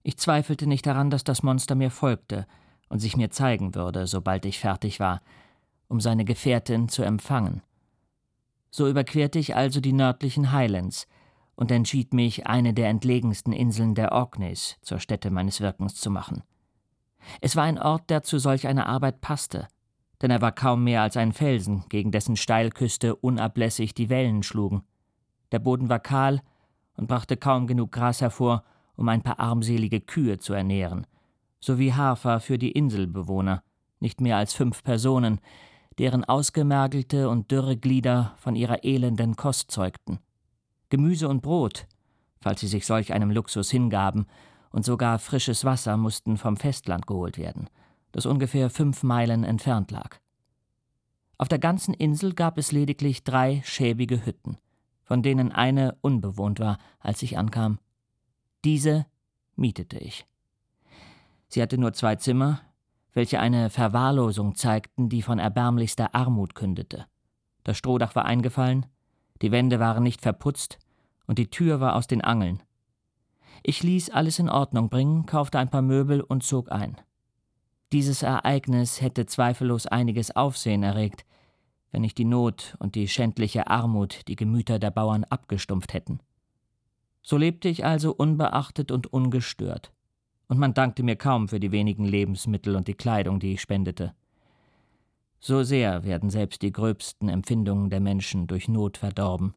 Ich zweifelte nicht daran, dass das Monster mir folgte und sich mir zeigen würde, sobald ich fertig war, um seine Gefährtin zu empfangen. So überquerte ich also die nördlichen Highlands und entschied mich, eine der entlegensten Inseln der Orkneys zur Stätte meines Wirkens zu machen. Es war ein Ort, der zu solch einer Arbeit passte, denn er war kaum mehr als ein Felsen, gegen dessen Steilküste unablässig die Wellen schlugen. Der Boden war kahl und brachte kaum genug Gras hervor, um ein paar armselige Kühe zu ernähren, sowie Hafer für die Inselbewohner, nicht mehr als 5 Personen, deren ausgemergelte und dürre Glieder von ihrer elenden Kost zeugten. Gemüse und Brot, falls sie sich solch einem Luxus hingaben, und sogar frisches Wasser mussten vom Festland geholt werden, das ungefähr 5 Meilen entfernt lag. Auf der ganzen Insel gab es lediglich 3 schäbige Hütten, von denen eine unbewohnt war, als ich ankam. Diese mietete ich. Sie hatte nur 2 Zimmer, welche eine Verwahrlosung zeigten, die von erbärmlichster Armut kündete. Das Strohdach war eingefallen, die Wände waren nicht verputzt und die Tür war aus den Angeln. Ich ließ alles in Ordnung bringen, kaufte ein paar Möbel und zog ein. Dieses Ereignis hätte zweifellos einiges Aufsehen erregt, wenn nicht die Not und die schändliche Armut die Gemüter der Bauern abgestumpft hätten. So lebte ich also unbeachtet und ungestört, und man dankte mir kaum für die wenigen Lebensmittel und die Kleidung, die ich spendete. So sehr werden selbst die gröbsten Empfindungen der Menschen durch Not verdorben.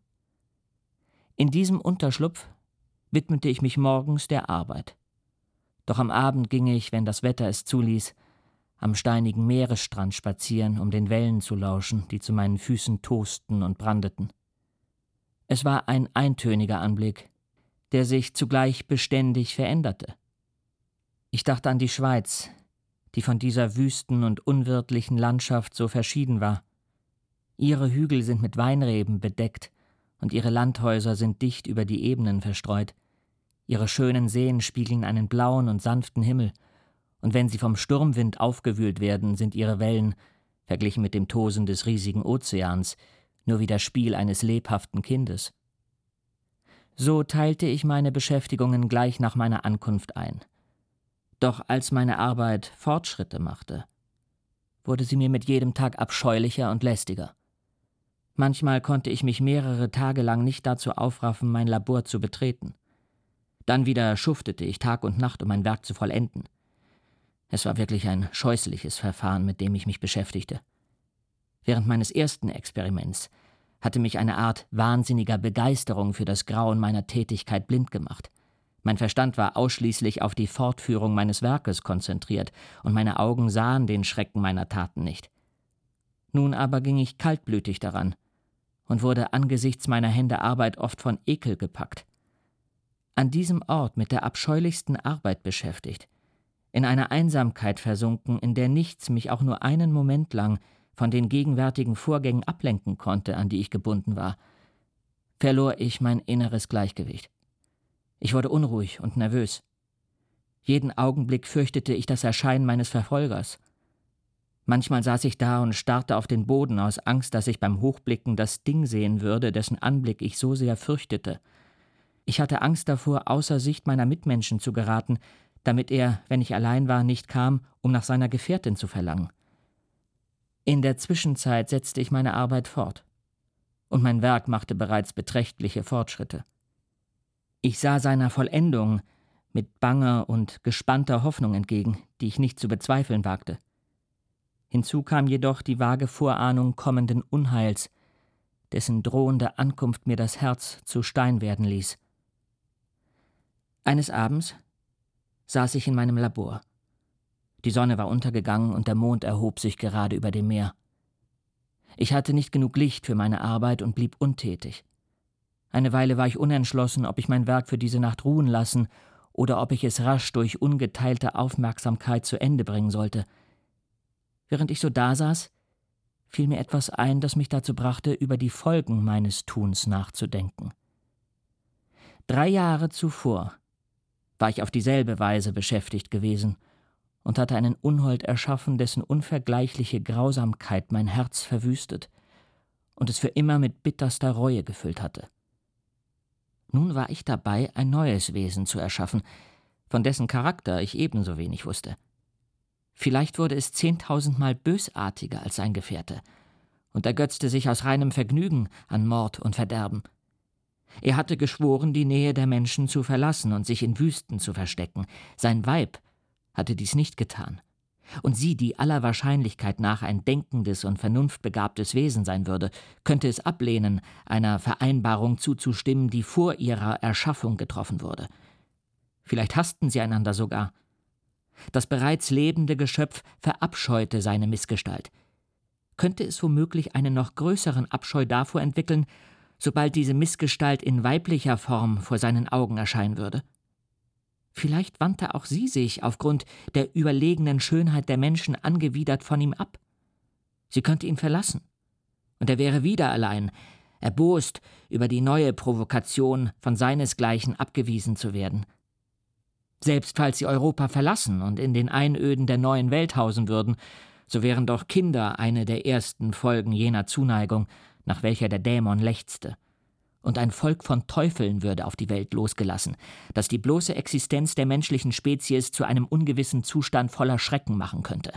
In diesem Unterschlupf widmete ich mich morgens der Arbeit. Doch am Abend ging ich, wenn das Wetter es zuließ, am steinigen Meeresstrand spazieren, um den Wellen zu lauschen, die zu meinen Füßen tosten und brandeten. Es war ein eintöniger Anblick, der sich zugleich beständig veränderte. Ich dachte an die Schweiz, die von dieser wüsten und unwirtlichen Landschaft so verschieden war. Ihre Hügel sind mit Weinreben bedeckt und ihre Landhäuser sind dicht über die Ebenen verstreut. Ihre schönen Seen spiegeln einen blauen und sanften Himmel, und wenn sie vom Sturmwind aufgewühlt werden, sind ihre Wellen, verglichen mit dem Tosen des riesigen Ozeans, nur wie das Spiel eines lebhaften Kindes. So teilte ich meine Beschäftigungen gleich nach meiner Ankunft ein. Doch als meine Arbeit Fortschritte machte, wurde sie mir mit jedem Tag abscheulicher und lästiger. Manchmal konnte ich mich mehrere Tage lang nicht dazu aufraffen, mein Labor zu betreten. Dann wieder schuftete ich Tag und Nacht, um mein Werk zu vollenden. Es war wirklich ein scheußliches Verfahren, mit dem ich mich beschäftigte. Während meines ersten Experiments hatte mich eine Art wahnsinniger Begeisterung für das Grauen meiner Tätigkeit blind gemacht. Mein Verstand war ausschließlich auf die Fortführung meines Werkes konzentriert, und meine Augen sahen den Schrecken meiner Taten nicht. Nun aber ging ich kaltblütig daran und wurde angesichts meiner Hände Arbeit oft von Ekel gepackt. An diesem Ort mit der abscheulichsten Arbeit beschäftigt, in einer Einsamkeit versunken, in der nichts mich auch nur einen Moment lang von den gegenwärtigen Vorgängen ablenken konnte, an die ich gebunden war, verlor ich mein inneres Gleichgewicht. Ich wurde unruhig und nervös. Jeden Augenblick fürchtete ich das Erscheinen meines Verfolgers. Manchmal saß ich da und starrte auf den Boden aus Angst, dass ich beim Hochblicken das Ding sehen würde, dessen Anblick ich so sehr fürchtete. Ich hatte Angst davor, außer Sicht meiner Mitmenschen zu geraten, damit er, wenn ich allein war, nicht kam, um nach seiner Gefährtin zu verlangen. In der Zwischenzeit setzte ich meine Arbeit fort, und mein Werk machte bereits beträchtliche Fortschritte. Ich sah seiner Vollendung mit banger und gespannter Hoffnung entgegen, die ich nicht zu bezweifeln wagte. Hinzu kam jedoch die vage Vorahnung kommenden Unheils, dessen drohende Ankunft mir das Herz zu Stein werden ließ. Eines Abends saß ich in meinem Labor. Die Sonne war untergegangen und der Mond erhob sich gerade über dem Meer. Ich hatte nicht genug Licht für meine Arbeit und blieb untätig. Eine Weile war ich unentschlossen, ob ich mein Werk für diese Nacht ruhen lassen oder ob ich es rasch durch ungeteilte Aufmerksamkeit zu Ende bringen sollte. Während ich so dasaß, fiel mir etwas ein, das mich dazu brachte, über die Folgen meines Tuns nachzudenken. 3 Jahre zuvor war ich auf dieselbe Weise beschäftigt gewesen und hatte einen Unhold erschaffen, dessen unvergleichliche Grausamkeit mein Herz verwüstet und es für immer mit bitterster Reue gefüllt hatte. Nun war ich dabei, ein neues Wesen zu erschaffen, von dessen Charakter ich ebenso wenig wusste. Vielleicht wurde es 10.000-mal bösartiger als sein Gefährte und ergötzte sich aus reinem Vergnügen an Mord und Verderben. Er hatte geschworen, die Nähe der Menschen zu verlassen und sich in Wüsten zu verstecken. Sein Weib hatte dies nicht getan. Und sie, die aller Wahrscheinlichkeit nach ein denkendes und vernunftbegabtes Wesen sein würde, könnte es ablehnen, einer Vereinbarung zuzustimmen, die vor ihrer Erschaffung getroffen wurde. Vielleicht hassten sie einander sogar. Das bereits lebende Geschöpf verabscheute seine Missgestalt. Könnte es womöglich einen noch größeren Abscheu davor entwickeln, sobald diese Missgestalt in weiblicher Form vor seinen Augen erscheinen würde? Vielleicht wandte auch sie sich aufgrund der überlegenen Schönheit der Menschen angewidert von ihm ab. Sie könnte ihn verlassen, und er wäre wieder allein, erbost über die neue Provokation, von seinesgleichen abgewiesen zu werden. Selbst falls sie Europa verlassen und in den Einöden der neuen Welt hausen würden, so wären doch Kinder eine der ersten Folgen jener Zuneigung, nach welcher der Dämon lechzte. Und ein Volk von Teufeln würde auf die Welt losgelassen, das die bloße Existenz der menschlichen Spezies zu einem ungewissen Zustand voller Schrecken machen könnte.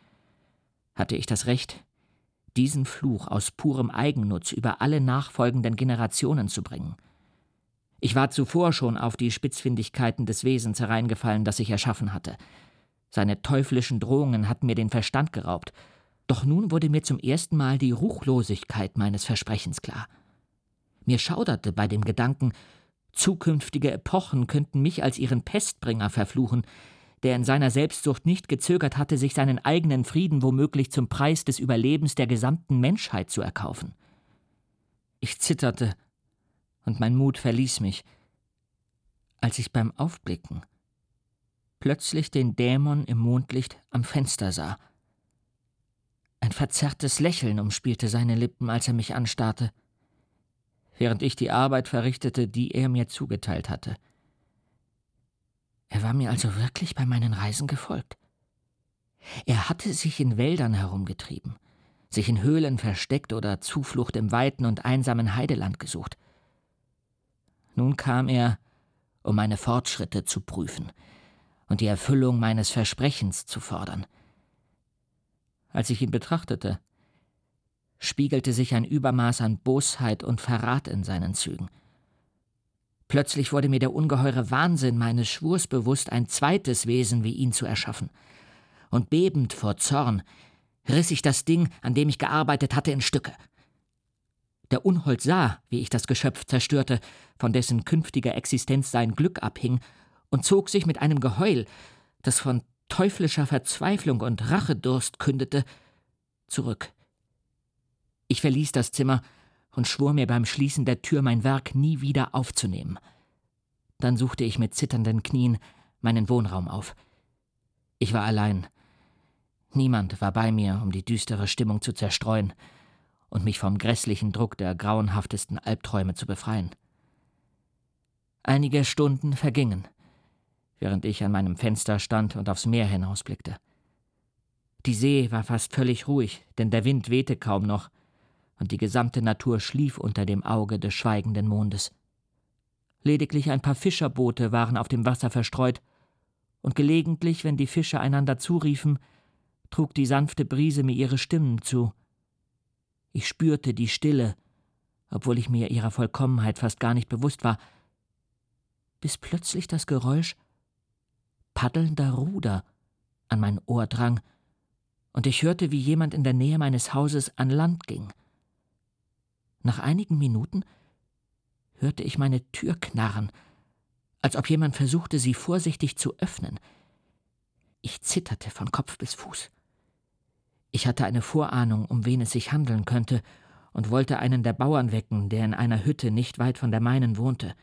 Hatte ich das Recht, diesen Fluch aus purem Eigennutz über alle nachfolgenden Generationen zu bringen? Ich war zuvor schon auf die Spitzfindigkeiten des Wesens hereingefallen, das ich erschaffen hatte. Seine teuflischen Drohungen hatten mir den Verstand geraubt, doch nun wurde mir zum ersten Mal die Ruchlosigkeit meines Versprechens klar. Mir schauderte bei dem Gedanken, zukünftige Epochen könnten mich als ihren Pestbringer verfluchen, der in seiner Selbstsucht nicht gezögert hatte, sich seinen eigenen Frieden womöglich zum Preis des Überlebens der gesamten Menschheit zu erkaufen. Ich zitterte, und mein Mut verließ mich, als ich beim Aufblicken plötzlich den Dämon im Mondlicht am Fenster sah. Ein verzerrtes Lächeln umspielte seine Lippen, als er mich anstarrte, während ich die Arbeit verrichtete, die er mir zugeteilt hatte. Er war mir also wirklich bei meinen Reisen gefolgt. Er hatte sich in Wäldern herumgetrieben, sich in Höhlen versteckt oder Zuflucht im weiten und einsamen Heideland gesucht. Nun kam er, um meine Fortschritte zu prüfen und die Erfüllung meines Versprechens zu fordern. Als ich ihn betrachtete, spiegelte sich ein Übermaß an Bosheit und Verrat in seinen Zügen. Plötzlich wurde mir der ungeheure Wahnsinn meines Schwurs bewusst, ein zweites Wesen wie ihn zu erschaffen. Und bebend vor Zorn riss ich das Ding, an dem ich gearbeitet hatte, in Stücke. Der Unhold sah, wie ich das Geschöpf zerstörte, von dessen künftiger Existenz sein Glück abhing, und zog sich mit einem Geheul, das von teuflischer Verzweiflung und Rachedurst kündete, zurück. Ich verließ das Zimmer und schwor mir beim Schließen der Tür, mein Werk nie wieder aufzunehmen. Dann suchte ich mit zitternden Knien meinen Wohnraum auf. Ich war allein. Niemand war bei mir, um die düstere Stimmung zu zerstreuen und mich vom grässlichen Druck der grauenhaftesten Albträume zu befreien. Einige Stunden vergingen, während ich an meinem Fenster stand und aufs Meer hinausblickte. Die See war fast völlig ruhig, denn der Wind wehte kaum noch, und die gesamte Natur schlief unter dem Auge des schweigenden Mondes. Lediglich ein paar Fischerboote waren auf dem Wasser verstreut, und gelegentlich, wenn die Fischer einander zuriefen, trug die sanfte Brise mir ihre Stimmen zu. Ich spürte die Stille, obwohl ich mir ihrer Vollkommenheit fast gar nicht bewusst war, bis plötzlich das Geräusch paddelnder Ruder an mein Ohr drang, und ich hörte, wie jemand in der Nähe meines Hauses an Land ging. Nach einigen Minuten hörte ich meine Tür knarren, als ob jemand versuchte, sie vorsichtig zu öffnen. Ich zitterte von Kopf bis Fuß. Ich hatte eine Vorahnung, um wen es sich handeln könnte, und wollte einen der Bauern wecken, der in einer Hütte nicht weit von der meinen wohnte.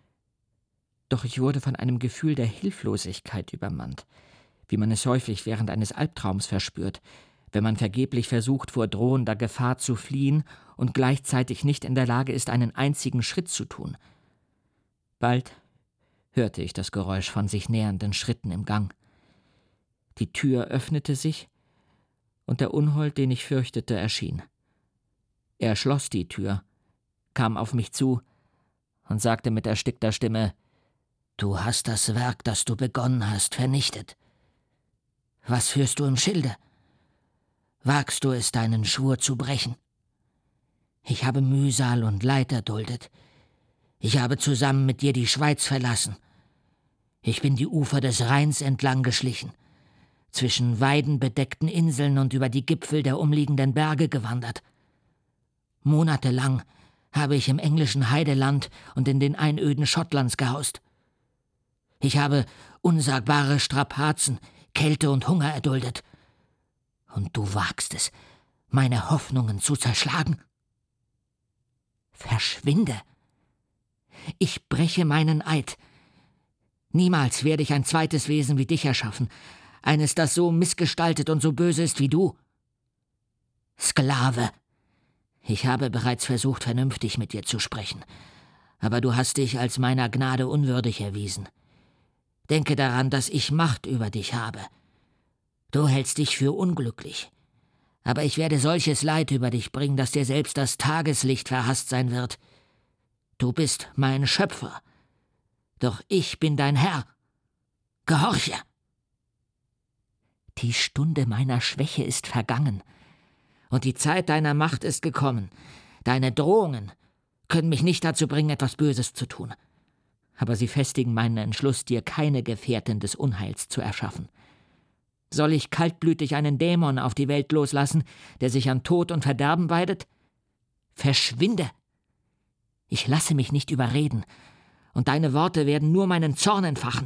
Doch ich wurde von einem Gefühl der Hilflosigkeit übermannt, wie man es häufig während eines Albtraums verspürt, wenn man vergeblich versucht, vor drohender Gefahr zu fliehen und gleichzeitig nicht in der Lage ist, einen einzigen Schritt zu tun. Bald hörte ich das Geräusch von sich nähernden Schritten im Gang. Die Tür öffnete sich, und der Unhold, den ich fürchtete, erschien. Er schloss die Tür, kam auf mich zu und sagte mit erstickter Stimme: Du hast das Werk, das du begonnen hast, vernichtet. Was führst du im Schilde? Wagst du es, deinen Schwur zu brechen? Ich habe Mühsal und Leid erduldet. Ich habe zusammen mit dir die Schweiz verlassen. Ich bin die Ufer des Rheins entlang geschlichen, zwischen weidenbedeckten Inseln und über die Gipfel der umliegenden Berge gewandert. Monatelang habe ich im englischen Heideland und in den Einöden Schottlands gehaust. Ich habe unsagbare Strapazen, Kälte und Hunger erduldet. Und du wagst es, meine Hoffnungen zu zerschlagen? Verschwinde! Ich breche meinen Eid. Niemals werde ich ein zweites Wesen wie dich erschaffen, eines, das so missgestaltet und so böse ist wie du. Sklave! Ich habe bereits versucht, vernünftig mit dir zu sprechen, aber du hast dich als meiner Gnade unwürdig erwiesen. Denke daran, dass ich Macht über dich habe. Du hältst dich für unglücklich, aber ich werde solches Leid über dich bringen, dass dir selbst das Tageslicht verhasst sein wird. Du bist mein Schöpfer, doch ich bin dein Herr. Gehorche! Die Stunde meiner Schwäche ist vergangen, und die Zeit deiner Macht ist gekommen. Deine Drohungen können mich nicht dazu bringen, etwas Böses zu tun, aber sie festigen meinen Entschluss, dir keine Gefährtin des Unheils zu erschaffen. Soll ich kaltblütig einen Dämon auf die Welt loslassen, der sich an Tod und Verderben weidet? Verschwinde! Ich lasse mich nicht überreden, und deine Worte werden nur meinen Zorn entfachen.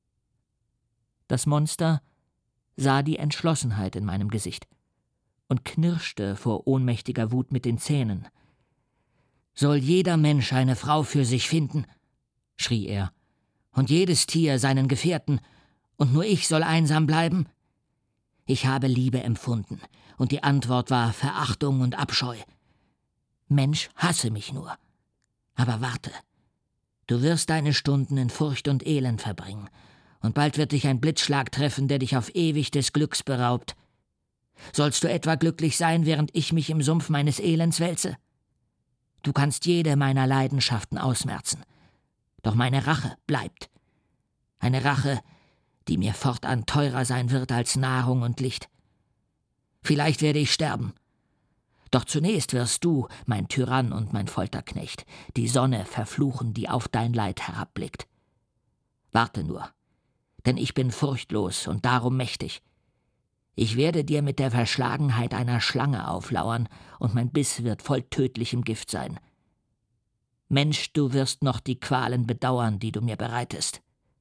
Das Monster sah die Entschlossenheit in meinem Gesicht und knirschte vor ohnmächtiger Wut mit den Zähnen. »Soll jeder Mensch eine Frau für sich finden?« schrie er, »und jedes Tier seinen Gefährten, und nur ich soll einsam bleiben? Ich habe Liebe empfunden, und die Antwort war Verachtung und Abscheu. Mensch, hasse mich nur. Aber warte, du wirst deine Stunden in Furcht und Elend verbringen, und bald wird dich ein Blitzschlag treffen, der dich auf ewig des Glücks beraubt. Sollst du etwa glücklich sein, während ich mich im Sumpf meines Elends wälze? Du kannst jede meiner Leidenschaften ausmerzen, doch meine Rache bleibt. Eine Rache, die mir fortan teurer sein wird als Nahrung und Licht. Vielleicht werde ich sterben. Doch zunächst wirst du, mein Tyrann und mein Folterknecht, die Sonne verfluchen, die auf dein Leid herabblickt. Warte nur, denn ich bin furchtlos und darum mächtig. Ich werde dir mit der Verschlagenheit einer Schlange auflauern, und mein Biss wird voll tödlichem Gift sein. Mensch, du wirst noch die Qualen bedauern, die du mir bereitest.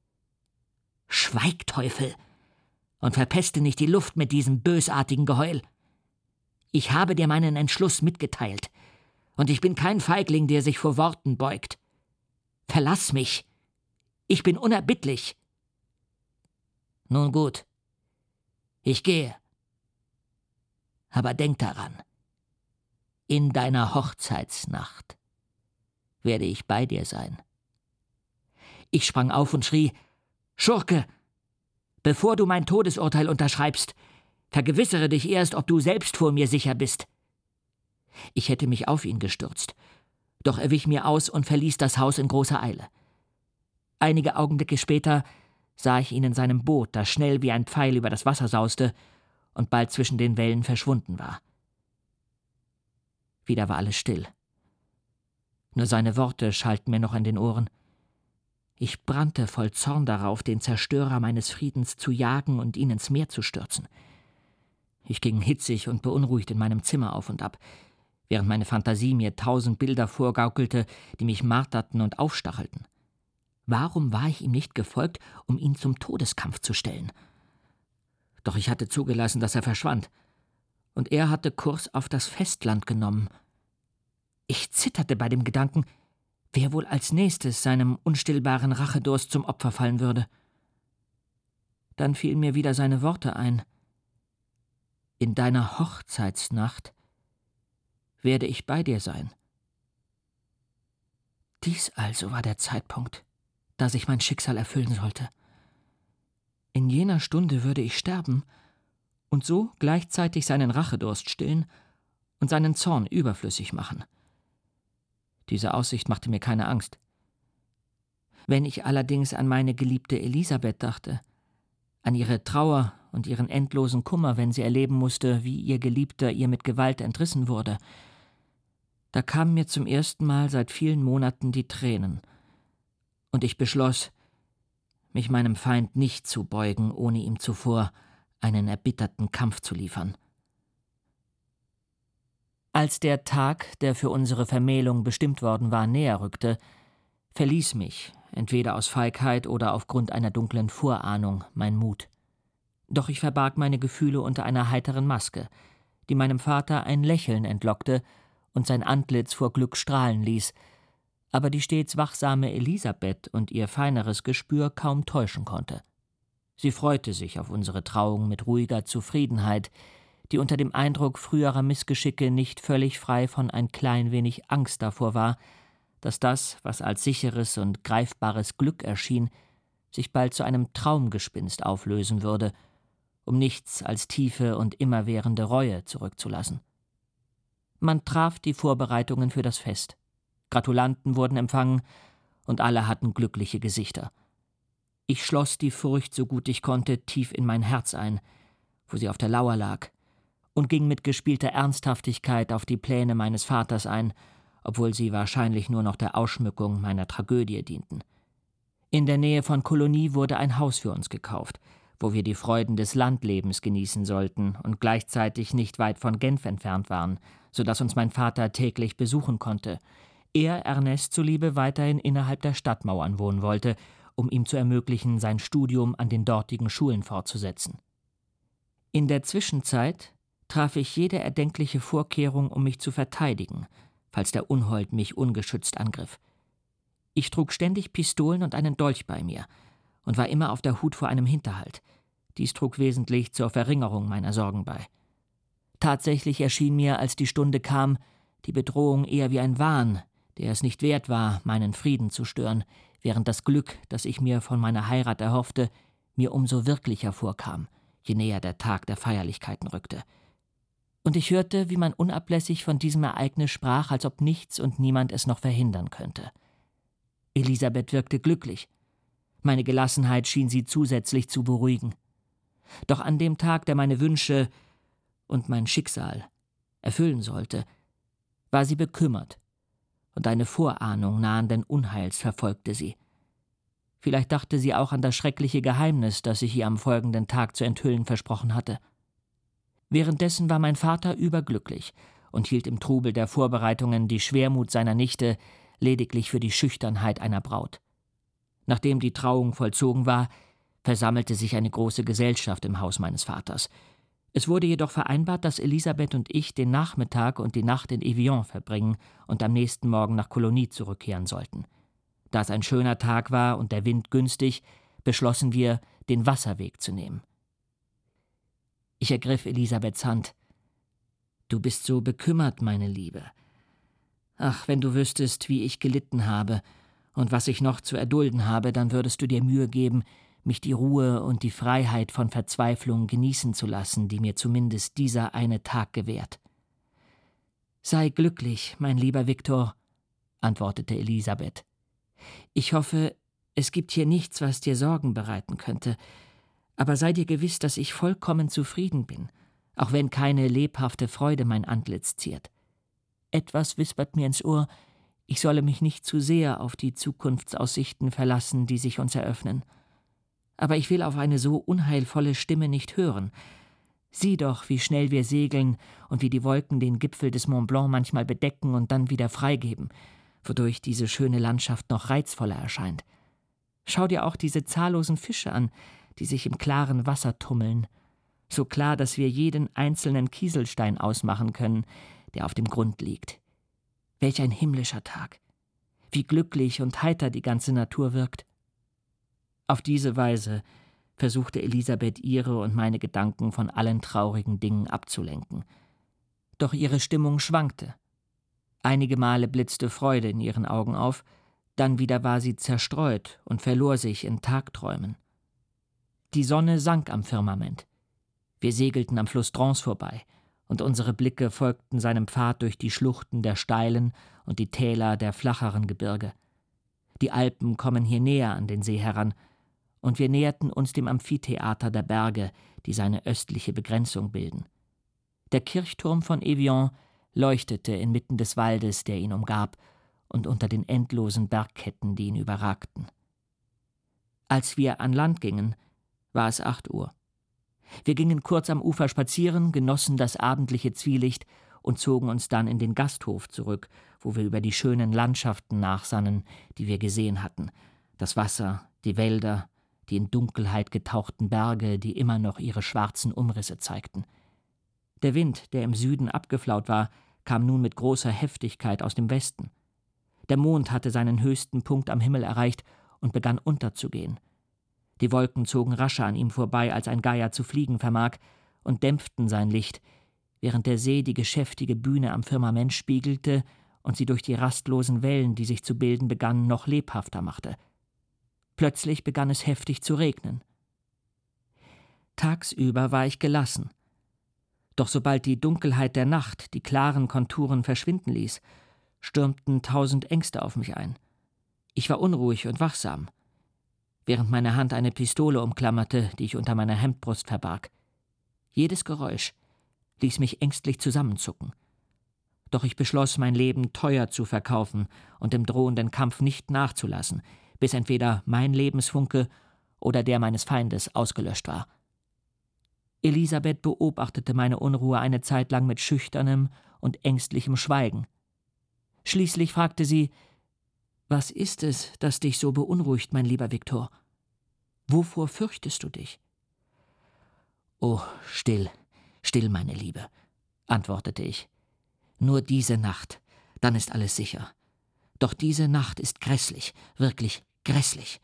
Schweig, Teufel, und verpeste nicht die Luft mit diesem bösartigen Geheul. Ich habe dir meinen Entschluss mitgeteilt, und ich bin kein Feigling, der sich vor Worten beugt. Verlass mich, ich bin unerbittlich. Nun gut, ich gehe. Aber denk daran, in deiner Hochzeitsnacht werde ich bei dir sein. Ich sprang auf und schrie: Schurke! Bevor du mein Todesurteil unterschreibst, vergewissere dich erst, ob du selbst vor mir sicher bist. Ich hätte mich auf ihn gestürzt, doch er wich mir aus und verließ das Haus in großer Eile. Einige Augenblicke später sah ich ihn in seinem Boot, das schnell wie ein Pfeil über das Wasser sauste und bald zwischen den Wellen verschwunden war. Wieder war alles still. Nur seine Worte schallten mir noch in den Ohren. Ich brannte voll Zorn darauf, den Zerstörer meines Friedens zu jagen und ihn ins Meer zu stürzen. Ich ging hitzig und beunruhigt in meinem Zimmer auf und ab, während meine Fantasie mir 1000 Bilder vorgaukelte, die mich marterten und aufstachelten. Warum war ich ihm nicht gefolgt, um ihn zum Todeskampf zu stellen? Doch ich hatte zugelassen, dass er verschwand, und er hatte Kurs auf das Festland genommen. Ich zitterte bei dem Gedanken, wer wohl als nächstes seinem unstillbaren Rachedurst zum Opfer fallen würde. Dann fielen mir wieder seine Worte ein. In deiner Hochzeitsnacht werde ich bei dir sein. Dies also war der Zeitpunkt, da sich mein Schicksal erfüllen sollte. In jener Stunde würde ich sterben und so gleichzeitig seinen Rachedurst stillen und seinen Zorn überflüssig machen. Diese Aussicht machte mir keine Angst. Wenn ich allerdings an meine geliebte Elisabeth dachte, an ihre Trauer und ihren endlosen Kummer, wenn sie erleben musste, wie ihr Geliebter ihr mit Gewalt entrissen wurde, da kamen mir zum ersten Mal seit vielen Monaten die Tränen, und ich beschloss, mich meinem Feind nicht zu beugen, ohne ihm zuvor einen erbitterten Kampf zu liefern. Als der Tag, der für unsere Vermählung bestimmt worden war, näher rückte, verließ mich, entweder aus Feigheit oder aufgrund einer dunklen Vorahnung, mein Mut. Doch ich verbarg meine Gefühle unter einer heiteren Maske, die meinem Vater ein Lächeln entlockte und sein Antlitz vor Glück strahlen ließ, aber die stets wachsame Elisabeth und ihr feineres Gespür kaum täuschen konnte. Sie freute sich auf unsere Trauung mit ruhiger Zufriedenheit, die unter dem Eindruck früherer Missgeschicke nicht völlig frei von ein klein wenig Angst davor war, dass das, was als sicheres und greifbares Glück erschien, sich bald zu einem Traumgespinst auflösen würde, um nichts als tiefe und immerwährende Reue zurückzulassen. Man traf die Vorbereitungen für das Fest. Gratulanten wurden empfangen, und alle hatten glückliche Gesichter. Ich schloss die Furcht, so gut ich konnte, tief in mein Herz ein, wo sie auf der Lauer lag, und ging mit gespielter Ernsthaftigkeit auf die Pläne meines Vaters ein, obwohl sie wahrscheinlich nur noch der Ausschmückung meiner Tragödie dienten. In der Nähe von Kolonie wurde ein Haus für uns gekauft, wo wir die Freuden des Landlebens genießen sollten und gleichzeitig nicht weit von Genf entfernt waren, so dass uns mein Vater täglich besuchen konnte. Er Ernest zuliebe weiterhin innerhalb der Stadtmauern wohnen wollte, um ihm zu ermöglichen, sein Studium an den dortigen Schulen fortzusetzen. In der Zwischenzeit traf ich jede erdenkliche Vorkehrung, um mich zu verteidigen, falls der Unhold mich ungeschützt angriff. Ich trug ständig Pistolen und einen Dolch bei mir und war immer auf der Hut vor einem Hinterhalt. Dies trug wesentlich zur Verringerung meiner Sorgen bei. Tatsächlich erschien mir, als die Stunde kam, die Bedrohung eher wie ein Wahn, der es nicht wert war, meinen Frieden zu stören, während das Glück, das ich mir von meiner Heirat erhoffte, mir umso wirklicher vorkam, je näher der Tag der Feierlichkeiten rückte. Und ich hörte, wie man unablässig von diesem Ereignis sprach, als ob nichts und niemand es noch verhindern könnte. Elisabeth wirkte glücklich. Meine Gelassenheit schien sie zusätzlich zu beruhigen. Doch an dem Tag, der meine Wünsche und mein Schicksal erfüllen sollte, war sie bekümmert, und eine Vorahnung nahenden Unheils verfolgte sie. Vielleicht dachte sie auch an das schreckliche Geheimnis, das ich ihr am folgenden Tag zu enthüllen versprochen hatte. Währenddessen war mein Vater überglücklich und hielt im Trubel der Vorbereitungen die Schwermut seiner Nichte lediglich für die Schüchternheit einer Braut. Nachdem die Trauung vollzogen war, versammelte sich eine große Gesellschaft im Haus meines Vaters. Es wurde jedoch vereinbart, dass Elisabeth und ich den Nachmittag und die Nacht in Evian verbringen und am nächsten Morgen nach Kolonie zurückkehren sollten. Da es ein schöner Tag war und der Wind günstig, beschlossen wir, den Wasserweg zu nehmen. Ich ergriff Elisabeths Hand. »Du bist so bekümmert, meine Liebe. Ach, wenn du wüsstest, wie ich gelitten habe und was ich noch zu erdulden habe, dann würdest du dir Mühe geben, mich die Ruhe und die Freiheit von Verzweiflung genießen zu lassen, die mir zumindest dieser eine Tag gewährt.« »Sei glücklich, mein lieber Viktor«, antwortete Elisabeth. »Ich hoffe, es gibt hier nichts, was dir Sorgen bereiten könnte, aber sei dir gewiss, dass ich vollkommen zufrieden bin, auch wenn keine lebhafte Freude mein Antlitz ziert. Etwas wispert mir ins Ohr, ich solle mich nicht zu sehr auf die Zukunftsaussichten verlassen, die sich uns eröffnen. Aber ich will auf eine so unheilvolle Stimme nicht hören. Sieh doch, wie schnell wir segeln und wie die Wolken den Gipfel des Mont Blanc manchmal bedecken und dann wieder freigeben, wodurch diese schöne Landschaft noch reizvoller erscheint. Schau dir auch diese zahllosen Fische an, die sich im klaren Wasser tummeln, so klar, dass wir jeden einzelnen Kieselstein ausmachen können, der auf dem Grund liegt. Welch ein himmlischer Tag! Wie glücklich und heiter die ganze Natur wirkt!« Auf diese Weise versuchte Elisabeth ihre und meine Gedanken von allen traurigen Dingen abzulenken. Doch ihre Stimmung schwankte. Einige Male blitzte Freude in ihren Augen auf, dann wieder war sie zerstreut und verlor sich in Tagträumen. Die Sonne sank am Firmament. Wir segelten am Fluss Drance vorbei, und unsere Blicke folgten seinem Pfad durch die Schluchten der steilen und die Täler der flacheren Gebirge. Die Alpen kommen hier näher an den See heran, und wir näherten uns dem Amphitheater der Berge, die seine östliche Begrenzung bilden. Der Kirchturm von Evian leuchtete inmitten des Waldes, der ihn umgab, und unter den endlosen Bergketten, die ihn überragten. Als wir an Land gingen, war es 8 Uhr. Wir gingen kurz am Ufer spazieren, genossen das abendliche Zwielicht und zogen uns dann in den Gasthof zurück, wo wir über die schönen Landschaften nachsannen, die wir gesehen hatten. Das Wasser, die Wälder, die in Dunkelheit getauchten Berge, die immer noch ihre schwarzen Umrisse zeigten. Der Wind, der im Süden abgeflaut war, kam nun mit großer Heftigkeit aus dem Westen. Der Mond hatte seinen höchsten Punkt am Himmel erreicht und begann unterzugehen. Die Wolken zogen rascher an ihm vorbei, als ein Geier zu fliegen vermag, und dämpften sein Licht, während der See die geschäftige Bühne am Firmament spiegelte und sie durch die rastlosen Wellen, die sich zu bilden begannen, noch lebhafter machte. Plötzlich begann es heftig zu regnen. Tagsüber war ich gelassen. Doch sobald die Dunkelheit der Nacht die klaren Konturen verschwinden ließ, stürmten 1000 Ängste auf mich ein. Ich war unruhig und wachsam, während meine Hand eine Pistole umklammerte, die ich unter meiner Hemdbrust verbarg. Jedes Geräusch ließ mich ängstlich zusammenzucken. Doch ich beschloss, mein Leben teuer zu verkaufen und im drohenden Kampf nicht nachzulassen, bis entweder mein Lebensfunke oder der meines Feindes ausgelöscht war. Elisabeth beobachtete meine Unruhe eine Zeit lang mit schüchternem und ängstlichem Schweigen. Schließlich fragte sie: »Was ist es, das dich so beunruhigt, mein lieber Viktor? Wovor fürchtest du dich?« »Oh, still, still, meine Liebe«, antwortete ich. »Nur diese Nacht, dann ist alles sicher. Doch diese Nacht ist grässlich, wirklich grässlich.«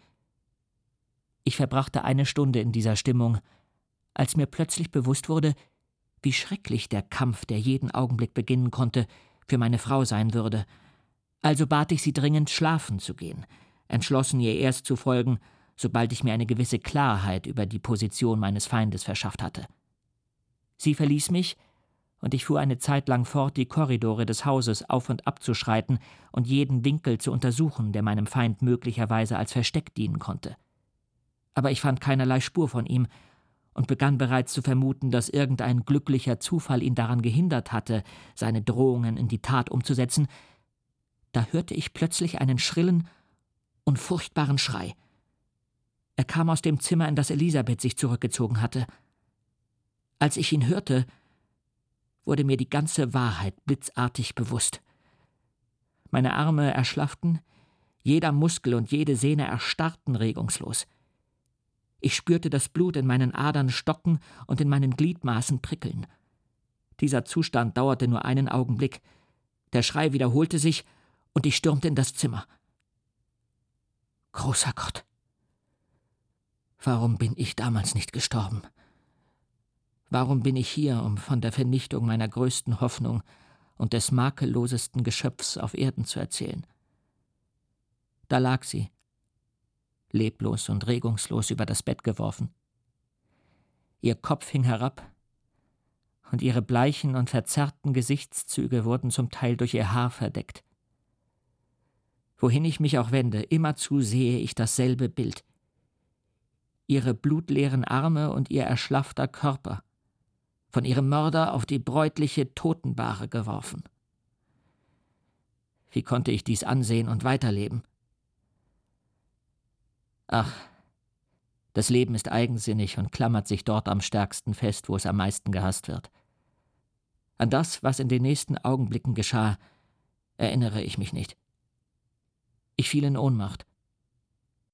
Ich verbrachte eine Stunde in dieser Stimmung, als mir plötzlich bewusst wurde, wie schrecklich der Kampf, der jeden Augenblick beginnen konnte, für meine Frau sein würde. Also bat ich sie dringend, schlafen zu gehen, entschlossen, ihr erst zu folgen, sobald ich mir eine gewisse Klarheit über die Position meines Feindes verschafft hatte. Sie verließ mich, und ich fuhr eine Zeit lang fort, die Korridore des Hauses auf und ab zu schreiten und jeden Winkel zu untersuchen, der meinem Feind möglicherweise als Versteck dienen konnte. Aber ich fand keinerlei Spur von ihm und begann bereits zu vermuten, dass irgendein glücklicher Zufall ihn daran gehindert hatte, seine Drohungen in die Tat umzusetzen. Da hörte ich plötzlich einen schrillen und furchtbaren Schrei. Er kam aus dem Zimmer, in das Elisabeth sich zurückgezogen hatte. Als ich ihn hörte, wurde mir die ganze Wahrheit blitzartig bewusst. Meine Arme erschlafften, jeder Muskel und jede Sehne erstarrten regungslos. Ich spürte das Blut in meinen Adern stocken und in meinen Gliedmaßen prickeln. Dieser Zustand dauerte nur einen Augenblick. Der Schrei wiederholte sich, und ich stürmte in das Zimmer. Großer Gott! Warum bin ich damals nicht gestorben? Warum bin ich hier, um von der Vernichtung meiner größten Hoffnung und des makellosesten Geschöpfs auf Erden zu erzählen? Da lag sie, leblos und regungslos über das Bett geworfen. Ihr Kopf hing herab, und ihre bleichen und verzerrten Gesichtszüge wurden zum Teil durch ihr Haar verdeckt. Wohin ich mich auch wende, immerzu sehe ich dasselbe Bild. Ihre blutleeren Arme und ihr erschlaffter Körper, von ihrem Mörder auf die bräutliche Totenbahre geworfen. Wie konnte ich dies ansehen und weiterleben? Ach, das Leben ist eigensinnig und klammert sich dort am stärksten fest, wo es am meisten gehasst wird. An das, was in den nächsten Augenblicken geschah, erinnere ich mich nicht. Ich fiel in Ohnmacht.